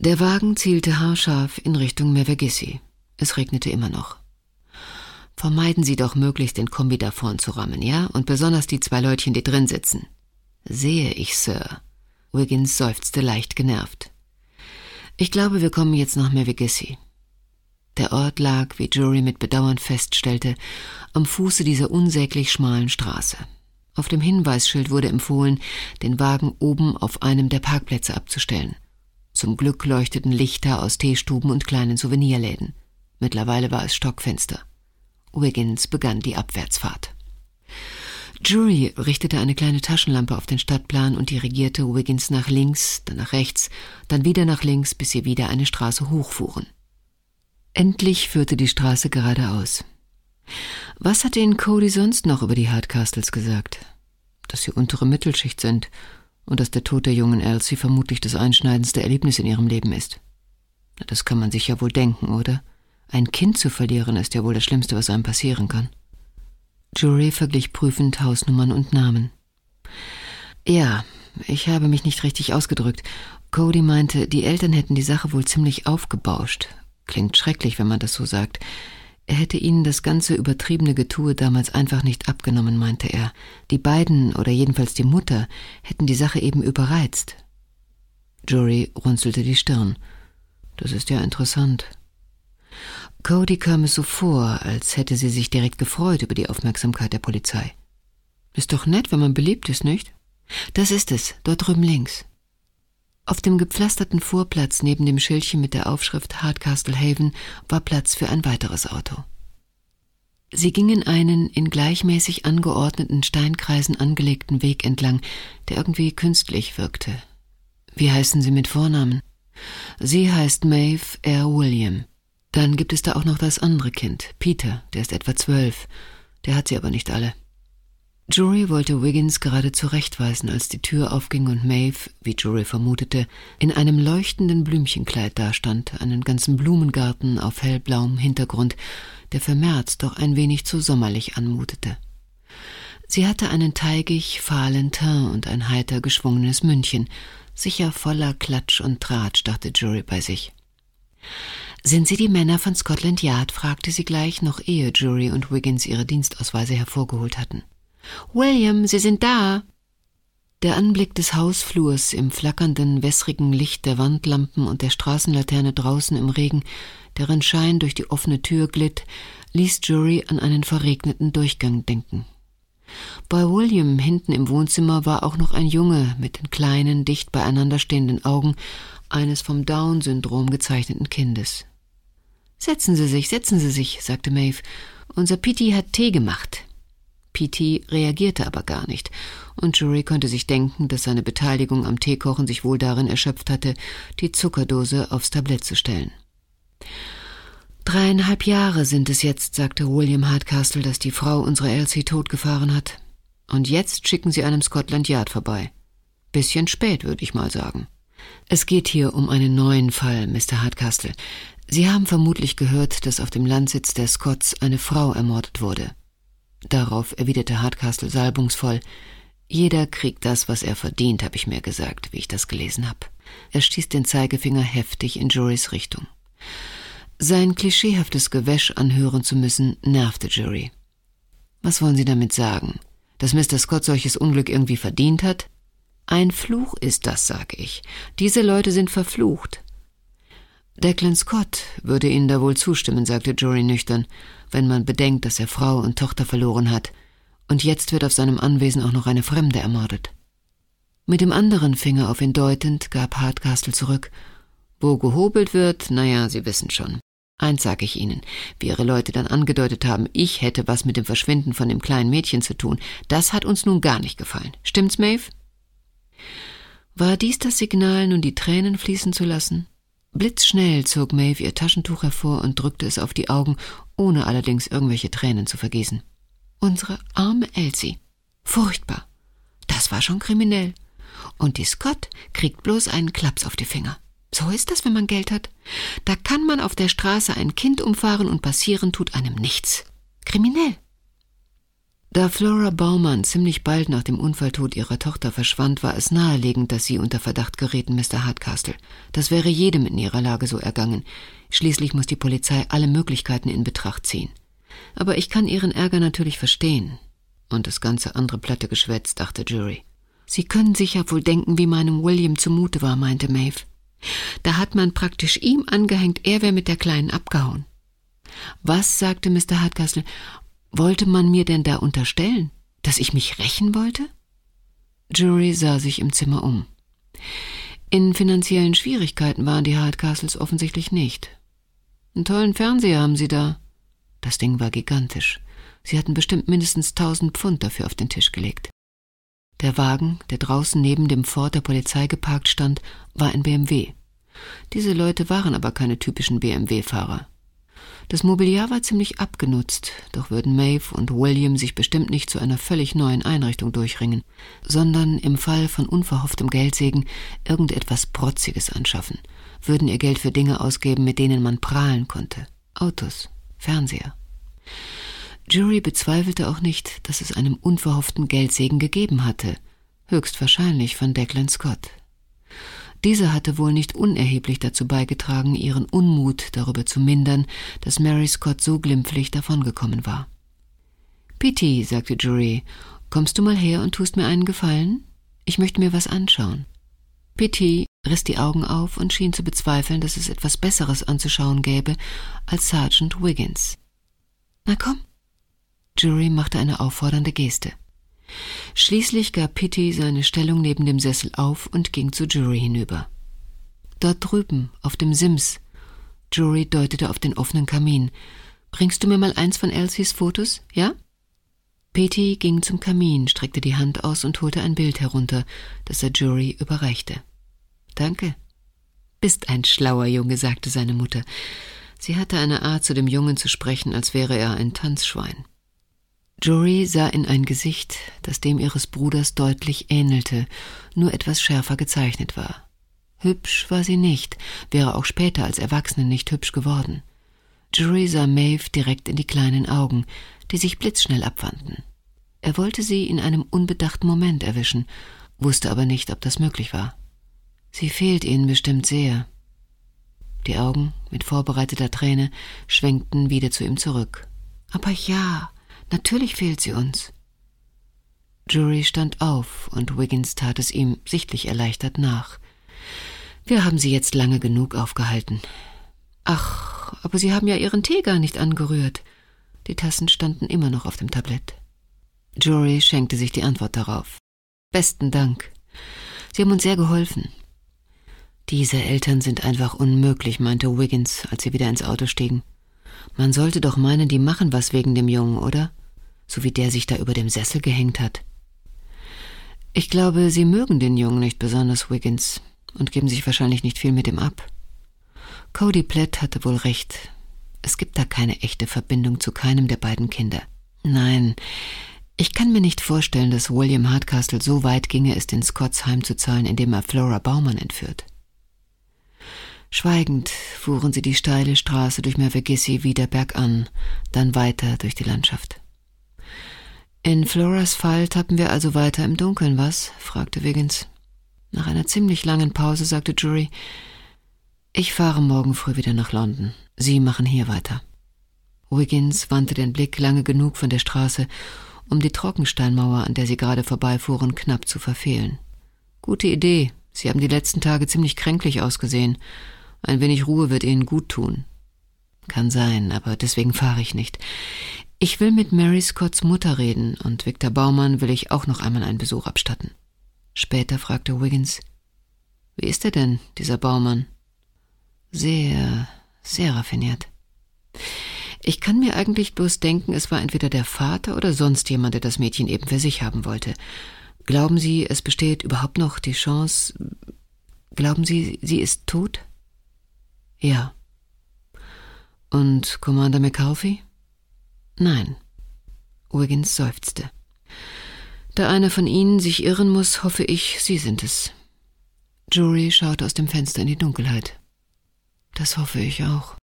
Der Wagen zielte haarscharf in Richtung Mevagissey. Es regnete immer noch. »Vermeiden Sie doch möglichst den Kombi da vorn zu rammen, ja? Und besonders die 2 Leutchen, die drin sitzen.« »Sehe ich, Sir.« Wiggins seufzte leicht genervt. »Ich glaube, wir kommen jetzt nach Mevagissey.« Der Ort lag, wie Jury mit Bedauern feststellte, am Fuße dieser unsäglich schmalen Straße. Auf dem Hinweisschild wurde empfohlen, den Wagen oben auf einem der Parkplätze abzustellen. Zum Glück leuchteten Lichter aus Teestuben und kleinen Souvenirläden. Mittlerweile war es stockfinster. Wiggins begann die Abwärtsfahrt. Jury richtete eine kleine Taschenlampe auf den Stadtplan und dirigierte Wiggins nach links, dann nach rechts, dann wieder nach links, bis sie wieder eine Straße hochfuhren. Endlich führte die Straße geradeaus. Was hatte Ihnen Cody sonst noch über die Hardcastles gesagt? Dass sie untere Mittelschicht sind und dass der Tod der jungen Elsie vermutlich das einschneidendste Erlebnis in ihrem Leben ist. Das kann man sich ja wohl denken, oder? Ein Kind zu verlieren ist ja wohl das Schlimmste, was einem passieren kann. Jury verglich prüfend Hausnummern und Namen. Ja, ich habe mich nicht richtig ausgedrückt. Cody meinte, die Eltern hätten die Sache wohl ziemlich aufgebauscht. Klingt schrecklich, wenn man das so sagt. Er hätte ihnen das ganze übertriebene Getue damals einfach nicht abgenommen, meinte er. Die beiden, oder jedenfalls die Mutter, hätten die Sache eben überreizt. Jury runzelte die Stirn. Das ist ja interessant. Cody kam es so vor, als hätte sie sich direkt gefreut über die Aufmerksamkeit der Polizei. Ist doch nett, wenn man beliebt ist, nicht? Das ist es, dort drüben links. Auf dem gepflasterten Vorplatz neben dem Schildchen mit der Aufschrift Hardcastle Haven war Platz für ein weiteres Auto. Sie gingen einen in gleichmäßig angeordneten Steinkreisen angelegten Weg entlang, der irgendwie künstlich wirkte. Wie heißen Sie mit Vornamen? Sie heißt Maeve R. William. Dann gibt es da auch noch das andere Kind, Peter, der ist etwa 12. Der hat sie aber nicht alle. Jury wollte Wiggins gerade zurechtweisen, als die Tür aufging und Maeve, wie Jury vermutete, in einem leuchtenden Blümchenkleid dastand, einen ganzen Blumengarten auf hellblauem Hintergrund, der für März doch ein wenig zu sommerlich anmutete. Sie hatte einen teigig fahlen Teint und ein heiter geschwungenes Mündchen, sicher voller Klatsch und Tratsch, dachte Jury bei sich. »Sind Sie die Männer von Scotland Yard?« fragte sie gleich, noch ehe Jury und Wiggins ihre Dienstausweise hervorgeholt hatten. »William, Sie sind da!« Der Anblick des Hausflurs im flackernden, wässrigen Licht der Wandlampen und der Straßenlaterne draußen im Regen, deren Schein durch die offene Tür glitt, ließ Jury an einen verregneten Durchgang denken. Bei William hinten im Wohnzimmer war auch noch ein Junge mit den kleinen, dicht beieinander stehenden Augen eines vom Down-Syndrom gezeichneten Kindes. »Setzen Sie sich«, sagte Maeve. »Unser Petey hat Tee gemacht.« Petey reagierte aber gar nicht, und Jury konnte sich denken, dass seine Beteiligung am Teekochen sich wohl darin erschöpft hatte, die Zuckerdose aufs Tablett zu stellen. 3,5 Jahre sind es jetzt, sagte William Hardcastle, dass die Frau unsere Elsie totgefahren hat. Und jetzt schicken sie einem Scotland Yard vorbei. Bisschen spät, würde ich mal sagen. Es geht hier um einen neuen Fall, Mr. Hardcastle. Sie haben vermutlich gehört, dass auf dem Landsitz der Scotts eine Frau ermordet wurde. Darauf erwiderte Hardcastle salbungsvoll: »Jeder kriegt das, was er verdient, habe ich mir gesagt, wie ich das gelesen habe.« Er stieß den Zeigefinger heftig in Jurys Richtung. Sein klischeehaftes Gewäsch anhören zu müssen, nervte Jury. »Was wollen Sie damit sagen? Dass Mr. Scott solches Unglück irgendwie verdient hat?« »Ein Fluch ist das, sage ich. Diese Leute sind verflucht.« »Declan Scott würde Ihnen da wohl zustimmen«, sagte Jury nüchtern, »wenn man bedenkt, dass er Frau und Tochter verloren hat. Und jetzt wird auf seinem Anwesen auch noch eine Fremde ermordet.« Mit dem anderen Finger auf ihn deutend gab Hardcastle zurück: »Wo gehobelt wird, naja, Sie wissen schon. Eins sage ich Ihnen, wie Ihre Leute dann angedeutet haben, ich hätte was mit dem Verschwinden von dem kleinen Mädchen zu tun. Das hat uns nun gar nicht gefallen. Stimmt's, Maeve?« War dies das Signal, nun die Tränen fließen zu lassen? Blitzschnell zog Maeve ihr Taschentuch hervor und drückte es auf die Augen, ohne allerdings irgendwelche Tränen zu vergießen. Unsere arme Elsie. Furchtbar. Das war schon kriminell. Und die Scott kriegt bloß einen Klaps auf die Finger. So ist das, wenn man Geld hat. Da kann man auf der Straße ein Kind umfahren und passieren tut einem nichts. Kriminell. Da Flora Baumann ziemlich bald nach dem Unfalltod ihrer Tochter verschwand, war es naheliegend, dass sie unter Verdacht gerieten, Mr. Hardcastle. Das wäre jedem in ihrer Lage so ergangen. Schließlich muss die Polizei alle Möglichkeiten in Betracht ziehen. Aber ich kann Ihren Ärger natürlich verstehen. Und das ganze andere platte Geschwätz, dachte Jury. Sie können sich ja wohl denken, wie meinem William zumute war, meinte Maeve. Da hat man praktisch ihm angehängt, er wäre mit der Kleinen abgehauen. Was, sagte Mr. Hardcastle, wollte man mir denn da unterstellen? Dass ich mich rächen wollte? Jury sah sich im Zimmer um. In finanziellen Schwierigkeiten waren die Hardcastles offensichtlich nicht. Einen tollen Fernseher haben sie da. Das Ding war gigantisch. Sie hatten bestimmt mindestens 1000 Pfund dafür auf den Tisch gelegt. Der Wagen, der draußen neben dem Ford der Polizei geparkt stand, war ein BMW. Diese Leute waren aber keine typischen BMW-Fahrer. Das Mobiliar war ziemlich abgenutzt, doch würden Maeve und William sich bestimmt nicht zu einer völlig neuen Einrichtung durchringen, sondern im Fall von unverhofftem Geldsegen irgendetwas Protziges anschaffen, würden ihr Geld für Dinge ausgeben, mit denen man prahlen konnte. Autos, Fernseher. Jury bezweifelte auch nicht, dass es einen unverhofften Geldsegen gegeben hatte, höchstwahrscheinlich von Declan Scott. Dieser hatte wohl nicht unerheblich dazu beigetragen, ihren Unmut darüber zu mindern, dass Mary Scott so glimpflich davongekommen war. »Petey«, sagte Jury, »kommst du mal her und tust mir einen Gefallen? Ich möchte mir was anschauen.« Petey riss die Augen auf und schien zu bezweifeln, dass es etwas Besseres anzuschauen gäbe als Sergeant Wiggins. »Na komm.« Jury machte eine auffordernde Geste. Schließlich gab Petey seine Stellung neben dem Sessel auf und ging zu Jury hinüber. »Dort drüben, auf dem Sims.« Jury deutete auf den offenen Kamin. »Bringst du mir mal eins von Elsies Fotos, ja?« Petey ging zum Kamin, streckte die Hand aus und holte ein Bild herunter, das er Jury überreichte. »Danke.« »Bist ein schlauer Junge«, sagte seine Mutter. Sie hatte eine Art, zu dem Jungen zu sprechen, als wäre er ein Tanzschwein. Jury sah in ein Gesicht, das dem ihres Bruders deutlich ähnelte, nur etwas schärfer gezeichnet war. Hübsch war sie nicht, wäre auch später als Erwachsene nicht hübsch geworden. Jury sah Maeve direkt in die kleinen Augen, die sich blitzschnell abwandten. Er wollte sie in einem unbedachten Moment erwischen, wusste aber nicht, ob das möglich war. Sie fehlt ihnen bestimmt sehr. Die Augen, mit vorbereiteter Träne, schwenkten wieder zu ihm zurück. »Aber ja, natürlich fehlt sie uns.« Jury stand auf und Wiggins tat es ihm sichtlich erleichtert nach. »Wir haben sie jetzt lange genug aufgehalten.« »Ach, aber Sie haben ja Ihren Tee gar nicht angerührt.« Die Tassen standen immer noch auf dem Tablett. Jury schenkte sich die Antwort darauf. »Besten Dank. Sie haben uns sehr geholfen.« »Diese Eltern sind einfach unmöglich«, meinte Wiggins, als sie wieder ins Auto stiegen. »Man sollte doch meinen, die machen was wegen dem Jungen, oder? So wie der sich da über dem Sessel gehängt hat.« »Ich glaube, Sie mögen den Jungen nicht besonders, Wiggins, und geben sich wahrscheinlich nicht viel mit ihm ab. Cody Platt hatte wohl recht. Es gibt da keine echte Verbindung zu keinem der beiden Kinder. Nein, ich kann mir nicht vorstellen, dass William Hardcastle so weit ginge, es den Scotts heimzuzahlen, indem er Flora Baumann entführt.« Schweigend fuhren sie die steile Straße durch Mevagissey wieder bergan, dann weiter durch die Landschaft. »In Floras Fall tappen wir also weiter im Dunkeln, was?« fragte Wiggins. Nach einer ziemlich langen Pause sagte Jury, »Ich fahre morgen früh wieder nach London. Sie machen hier weiter.« Wiggins wandte den Blick lange genug von der Straße, um die Trockensteinmauer, an der sie gerade vorbeifuhren, knapp zu verfehlen. »Gute Idee. Sie haben die letzten Tage ziemlich kränklich ausgesehen. Ein wenig Ruhe wird Ihnen gut tun.« »Kann sein, aber deswegen fahre ich nicht. Ich will mit Mary Scotts Mutter reden und Victor Baumann will ich auch noch einmal einen Besuch abstatten.« Später fragte Wiggins, »Wie ist er denn, dieser Baumann?« »Sehr, sehr raffiniert. Ich kann mir eigentlich bloß denken, es war entweder der Vater oder sonst jemand, der das Mädchen eben für sich haben wollte. Glauben Sie, es besteht überhaupt noch die Chance? Glauben Sie, sie ist tot?« »Ja.« »Und Commander McCarthy?« »Nein.« Wiggins seufzte. »Da einer von Ihnen sich irren muss, hoffe ich, Sie sind es.« Jury schaute aus dem Fenster in die Dunkelheit. »Das hoffe ich auch.«